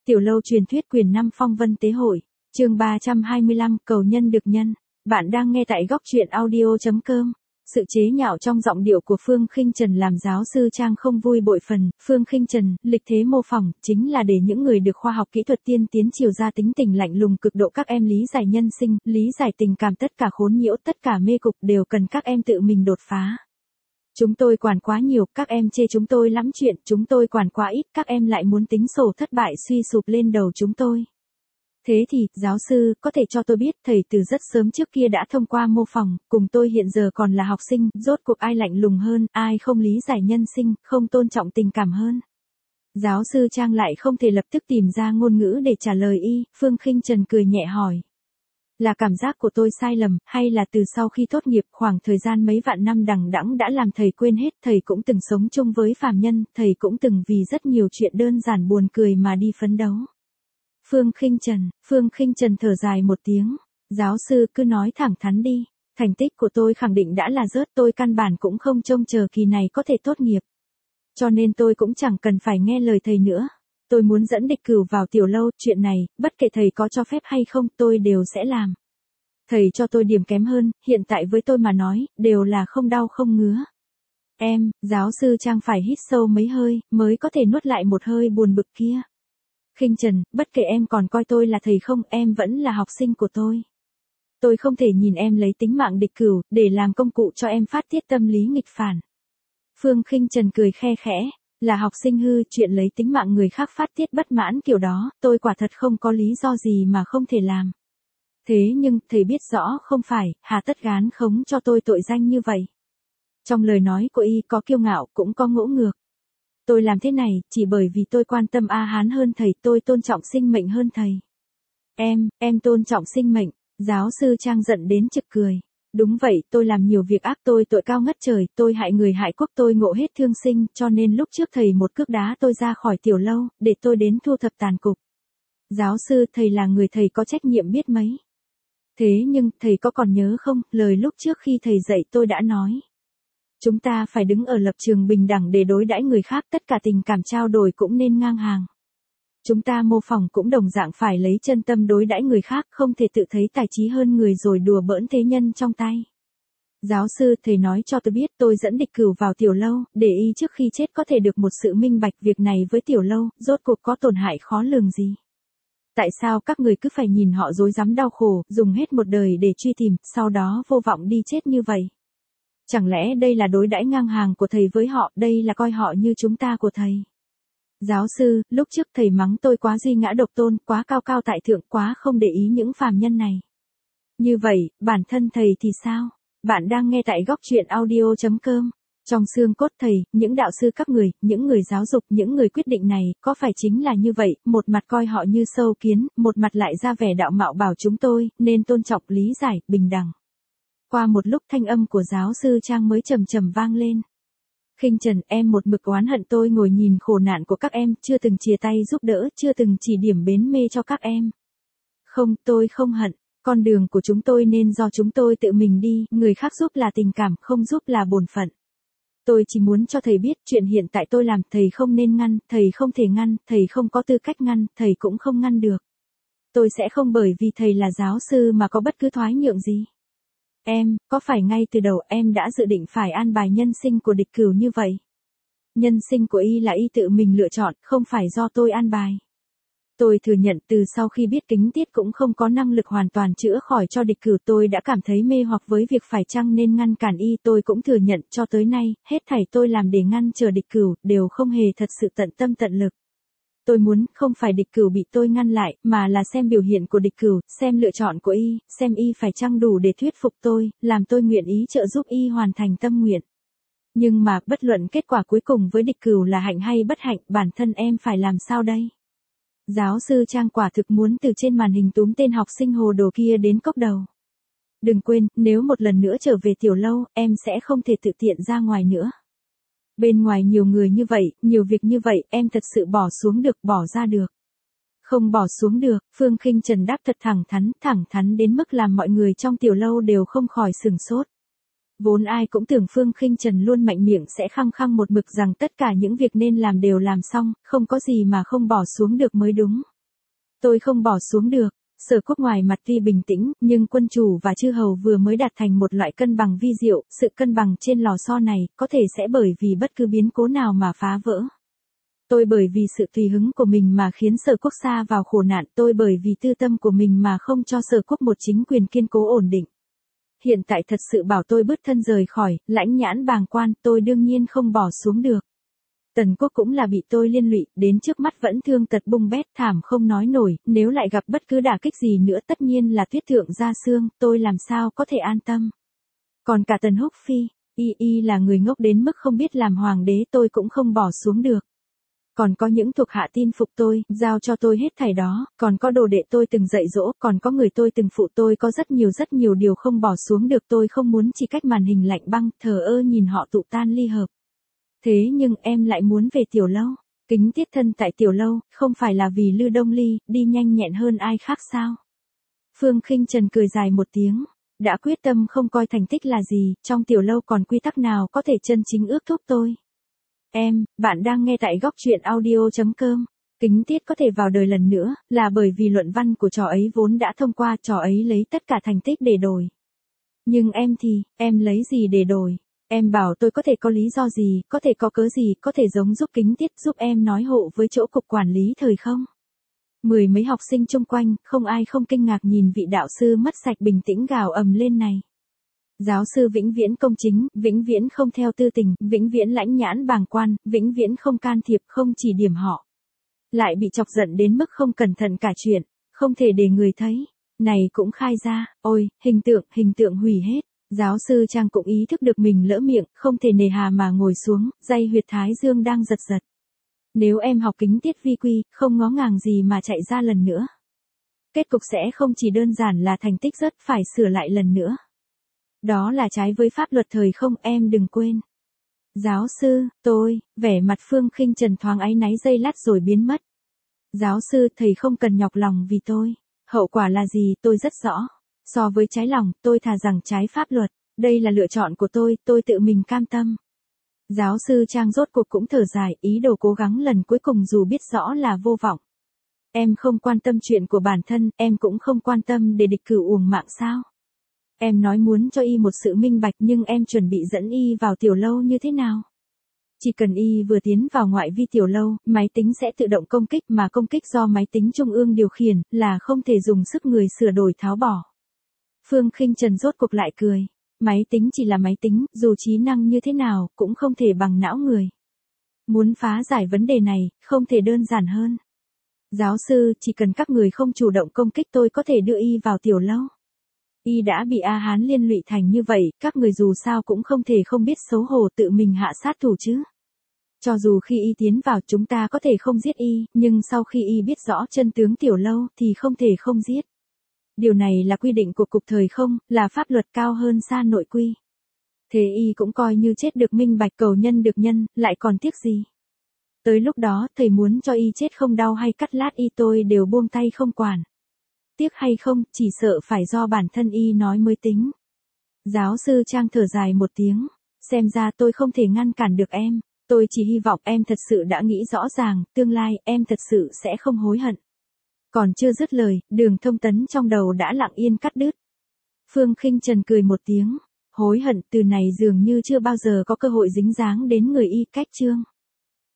Tiểu lâu truyền thuyết quyền 5 phong vân tế hội, chương 325 cầu nhân được nhân. Bạn đang nghe tại góc truyện audio.com. Sự chế nhạo trong giọng điệu của Phương Khinh Trần làm giáo sư Trang không vui bội phần. Phương Khinh Trần, lịch thế mô phỏng, chính là để những người được khoa học kỹ thuật tiên tiến chiều ra tính tình lạnh lùng cực độ các em lý giải nhân sinh, lý giải tình cảm, tất cả khốn nhiễu, tất cả mê cục đều cần các em tự mình đột phá. Chúng tôi quản quá nhiều, các em chê chúng tôi lắm chuyện, chúng tôi quản quá ít, các em lại muốn tính sổ thất bại suy sụp lên đầu chúng tôi. Thế thì, giáo sư, có thể cho tôi biết, thầy từ rất sớm trước kia đã thông qua mô phỏng, cùng tôi hiện giờ còn là học sinh, rốt cuộc ai lạnh lùng hơn, ai không lý giải nhân sinh, không tôn trọng tình cảm hơn. Giáo sư Trang lại không thể lập tức tìm ra ngôn ngữ để trả lời y, Phương Khinh Trần cười nhẹ hỏi. Là cảm giác của tôi sai lầm, hay là từ sau khi tốt nghiệp khoảng thời gian mấy vạn năm đằng đẵng đã làm thầy quên hết, thầy cũng từng sống chung với phàm nhân, thầy cũng từng vì rất nhiều chuyện đơn giản buồn cười mà đi phấn đấu. Phương Khinh Trần thở dài một tiếng, giáo sư cứ nói thẳng thắn đi, thành tích của tôi khẳng định đã là rớt, tôi căn bản cũng không trông chờ kỳ này có thể tốt nghiệp. Cho nên tôi cũng chẳng cần phải nghe lời thầy nữa. Tôi muốn dẫn địch cửu vào tiểu lâu, chuyện này, bất kể thầy có cho phép hay không, tôi đều sẽ làm. Thầy cho tôi điểm kém hơn, hiện tại với tôi mà nói, đều là không đau không ngứa. Giáo sư Trang phải hít sâu mấy hơi, mới có thể nuốt lại một hơi buồn bực kia. Khinh Trần, bất kể em còn coi tôi là thầy không, em vẫn là học sinh của tôi. Tôi không thể nhìn em lấy tính mạng địch cửu, để làm công cụ cho em phát tiết tâm lý nghịch phản. Phương Khinh Trần cười khe khẽ. Là học sinh hư, chuyện lấy tính mạng người khác phát tiết bất mãn kiểu đó, tôi quả thật không có lý do gì mà không thể làm. Thế nhưng, thầy biết rõ không phải, hà tất gán khống cho tôi tội danh như vậy. Trong lời nói của y có kiêu ngạo, cũng có ngỗ ngược. Tôi làm thế này, chỉ bởi vì tôi quan tâm A Hán hơn thầy, tôi tôn trọng sinh mệnh hơn thầy. Em tôn trọng sinh mệnh, giáo sư Trang giận đến trực cười. Đúng vậy, tôi làm nhiều việc ác, tôi tội cao ngất trời, tôi hại người hại quốc, tôi ngộ hết thương sinh, cho nên lúc trước thầy một cước đá tôi ra khỏi tiểu lâu, để tôi đến thu thập tàn cục. Giáo sư, thầy là người thầy có trách nhiệm biết mấy. Thế nhưng, thầy có còn nhớ không, lời lúc trước khi thầy dạy tôi đã nói. Chúng ta phải đứng ở lập trường bình đẳng để đối đãi người khác, tất cả tình cảm trao đổi cũng nên ngang hàng. Chúng ta mô phỏng cũng đồng dạng phải lấy chân tâm đối đãi người khác, không thể tự thấy tài trí hơn người rồi đùa bỡn thế nhân trong tay. Giáo sư, thầy nói cho tôi biết tôi dẫn địch cửu vào tiểu lâu, để y trước khi chết có thể được một sự minh bạch việc này với tiểu lâu, rốt cuộc có tổn hại khó lường gì. Tại sao các người cứ phải nhìn họ rối rắm đau khổ, dùng hết một đời để truy tìm, sau đó vô vọng đi chết như vậy? Chẳng lẽ đây là đối đãi ngang hàng của thầy với họ, đây là coi họ như chúng ta của thầy? Giáo sư, lúc trước thầy mắng tôi quá duy ngã độc tôn, quá cao cao tại thượng, quá không để ý những phàm nhân này. Như vậy, bản thân thầy thì sao? Bạn đang nghe tại góc truyện audio.com. Trong xương cốt thầy, những đạo sư các người, những người giáo dục, những người quyết định này, có phải chính là như vậy, một mặt coi họ như sâu kiến, một mặt lại ra vẻ đạo mạo bảo chúng tôi, nên tôn trọng, lý giải, bình đẳng. Qua một lúc thanh âm của giáo sư Trang mới trầm trầm vang lên. Khinh Trần, em một mực oán hận tôi ngồi nhìn khổ nạn của các em, chưa từng chia tay giúp đỡ, chưa từng chỉ điểm bến mê cho các em. Không, tôi không hận, con đường của chúng tôi nên do chúng tôi tự mình đi, người khác giúp là tình cảm, không giúp là bổn phận. Tôi chỉ muốn cho thầy biết chuyện hiện tại tôi làm, thầy không nên ngăn, thầy không thể ngăn, thầy không có tư cách ngăn, thầy cũng không ngăn được. Tôi sẽ không bởi vì thầy là giáo sư mà có bất cứ thoái nhượng gì. Có phải ngay từ đầu em đã dự định phải an bài nhân sinh của địch cửu như vậy? Nhân sinh của y là y tự mình lựa chọn, không phải do tôi an bài. Tôi thừa nhận từ sau khi biết Kính Tiết cũng không có năng lực hoàn toàn chữa khỏi cho địch cửu, tôi đã cảm thấy mê hoặc với việc phải chăng nên ngăn cản y. Tôi cũng thừa nhận cho tới nay, hết thảy tôi làm để ngăn trở địch cửu, đều không hề thật sự tận tâm tận lực. Tôi muốn, không phải địch cửu bị tôi ngăn lại, mà là xem biểu hiện của địch cửu, xem lựa chọn của y, xem y phải chăng đủ để thuyết phục tôi, làm tôi nguyện ý trợ giúp y hoàn thành tâm nguyện. Nhưng mà, bất luận kết quả cuối cùng với địch cửu là hạnh hay bất hạnh, bản thân em phải làm sao đây? Giáo sư Trang quả thực muốn từ trên màn hình túm tên học sinh hồ đồ kia đến cốc đầu. Đừng quên, nếu một lần nữa trở về tiểu lâu, em sẽ không thể tự tiện ra ngoài nữa. Bên ngoài nhiều người như vậy, nhiều việc như vậy, em thật sự bỏ xuống được, bỏ ra được. Không bỏ xuống được, Phương Khinh Trần đáp thật thẳng thắn đến mức làm mọi người trong tiểu lâu đều không khỏi sửng sốt. Vốn ai cũng tưởng Phương Khinh Trần luôn mạnh miệng sẽ khăng khăng một mực rằng tất cả những việc nên làm đều làm xong, không có gì mà không bỏ xuống được mới đúng. Tôi không bỏ xuống được. Sở Quốc ngoài mặt tuy bình tĩnh, nhưng quân chủ và chư hầu vừa mới đạt thành một loại cân bằng vi diệu, sự cân bằng trên lò xo này, có thể sẽ bởi vì bất cứ biến cố nào mà phá vỡ. Tôi bởi vì sự tùy hứng của mình mà khiến Sở Quốc sa vào khổ nạn, tôi bởi vì tư tâm của mình mà không cho Sở Quốc một chính quyền kiên cố ổn định. Hiện tại thật sự bảo tôi bứt thân rời khỏi, lãnh nhãn bàng quan, tôi đương nhiên không bỏ xuống được. Tần Quốc cũng là bị tôi liên lụy, đến trước mắt vẫn thương tật bung bét thảm không nói nổi, nếu lại gặp bất cứ đả kích gì nữa tất nhiên là tuyết thượng ra xương, tôi làm sao có thể an tâm. Còn cả Tần Húc Phi, y là người ngốc đến mức không biết làm hoàng đế, tôi cũng không bỏ xuống được. Còn có những thuộc hạ tin phục tôi, giao cho tôi hết thảy đó, còn có đồ đệ tôi từng dạy dỗ, còn có người tôi từng phụ tôi, có rất nhiều điều không bỏ xuống được, tôi không muốn chỉ cách màn hình lạnh băng, thờ ơ nhìn họ tụ tan ly hợp. Thế nhưng em lại muốn về Tiểu Lâu, Kính Tiết thân tại Tiểu Lâu, không phải là vì Lư Đông Ly, đi nhanh nhẹn hơn ai khác sao? Phương Khinh Trần cười dài một tiếng, đã quyết tâm không coi thành tích là gì, trong Tiểu Lâu còn quy tắc nào có thể chân chính ước thúc tôi. Bạn đang nghe tại góc truyện audio.com. Kính Tiết có thể vào đời lần nữa, là bởi vì luận văn của trò ấy vốn đã thông qua, trò ấy lấy tất cả thành tích để đổi. Nhưng em thì, em lấy gì để đổi? Em bảo tôi có thể có lý do gì, có thể có cớ gì, có thể giống giúp Kính Tiết giúp em nói hộ với chỗ cục quản lý thời không? Mười mấy học sinh chung quanh, không ai không kinh ngạc nhìn vị đạo sư mất sạch bình tĩnh gào ầm lên này. Giáo sư vĩnh viễn công chính, vĩnh viễn không theo tư tình, vĩnh viễn lãnh nhãn bàng quan, vĩnh viễn không can thiệp, không chỉ điểm họ. Lại bị chọc giận đến mức không cẩn thận cả chuyện, không thể để người thấy. Này cũng khai ra, ôi, hình tượng hủy hết. Giáo sư Trang cũng ý thức được mình lỡ miệng, không thể nề hà mà ngồi xuống, day huyệt thái dương đang giật giật. Nếu em học Kính Tiết vi quy, không ngó ngàng gì mà chạy ra lần nữa. Kết cục sẽ không chỉ đơn giản là thành tích rớt, phải sửa lại lần nữa. Đó là trái với pháp luật thời không, em đừng quên. Giáo sư, vẻ mặt Phương Khinh Trần thoáng áy náy giây lát rồi biến mất. Giáo sư, thầy không cần nhọc lòng vì tôi. Hậu quả là gì, tôi rất rõ. So với trái lòng, tôi thà rằng trái pháp luật. Đây là lựa chọn của tôi tự mình cam tâm. Giáo sư Trang rốt cuộc cũng thở dài, ý đồ cố gắng lần cuối cùng dù biết rõ là vô vọng. Em không quan tâm chuyện của bản thân, em cũng không quan tâm để địch cửu uổng mạng sao? Em nói muốn cho y một sự minh bạch nhưng em chuẩn bị dẫn y vào Tiểu Lâu như thế nào? Chỉ cần y vừa tiến vào ngoại vi Tiểu Lâu, máy tính sẽ tự động công kích, mà công kích do máy tính trung ương điều khiển, là không thể dùng sức người sửa đổi tháo bỏ. Phương Khinh Trần rốt cuộc lại cười. Máy tính chỉ là máy tính, dù trí năng như thế nào, cũng không thể bằng não người. Muốn phá giải vấn đề này, không thể đơn giản hơn. Giáo sư, chỉ cần các người không chủ động công kích tôi có thể đưa y vào Tiểu Lâu. Y đã bị A Hán liên lụy thành như vậy, các người dù sao cũng không thể không biết xấu hổ tự mình hạ sát thủ chứ. Cho dù khi y tiến vào chúng ta có thể không giết y, nhưng sau khi y biết rõ chân tướng Tiểu Lâu thì không thể không giết. Điều này là quy định của cục thời không, là pháp luật cao hơn xa nội quy. Thế y cũng coi như chết được minh bạch, cầu nhân được nhân, lại còn tiếc gì. Tới lúc đó thầy muốn cho y chết không đau hay cắt lát y tôi đều buông tay không quản. Tiếc hay không, chỉ sợ phải do bản thân y nói mới tính. Giáo sư Trang thở dài một tiếng, xem ra tôi không thể ngăn cản được em, tôi chỉ hy vọng em thật sự đã nghĩ rõ ràng, tương lai em thật sự sẽ không hối hận. Còn chưa dứt lời, Đường Thông Tấn trong đầu đã lặng yên cắt đứt. Phương Khinh Trần cười một tiếng, hối hận, từ này dường như chưa bao giờ có cơ hội dính dáng đến người y cách chương.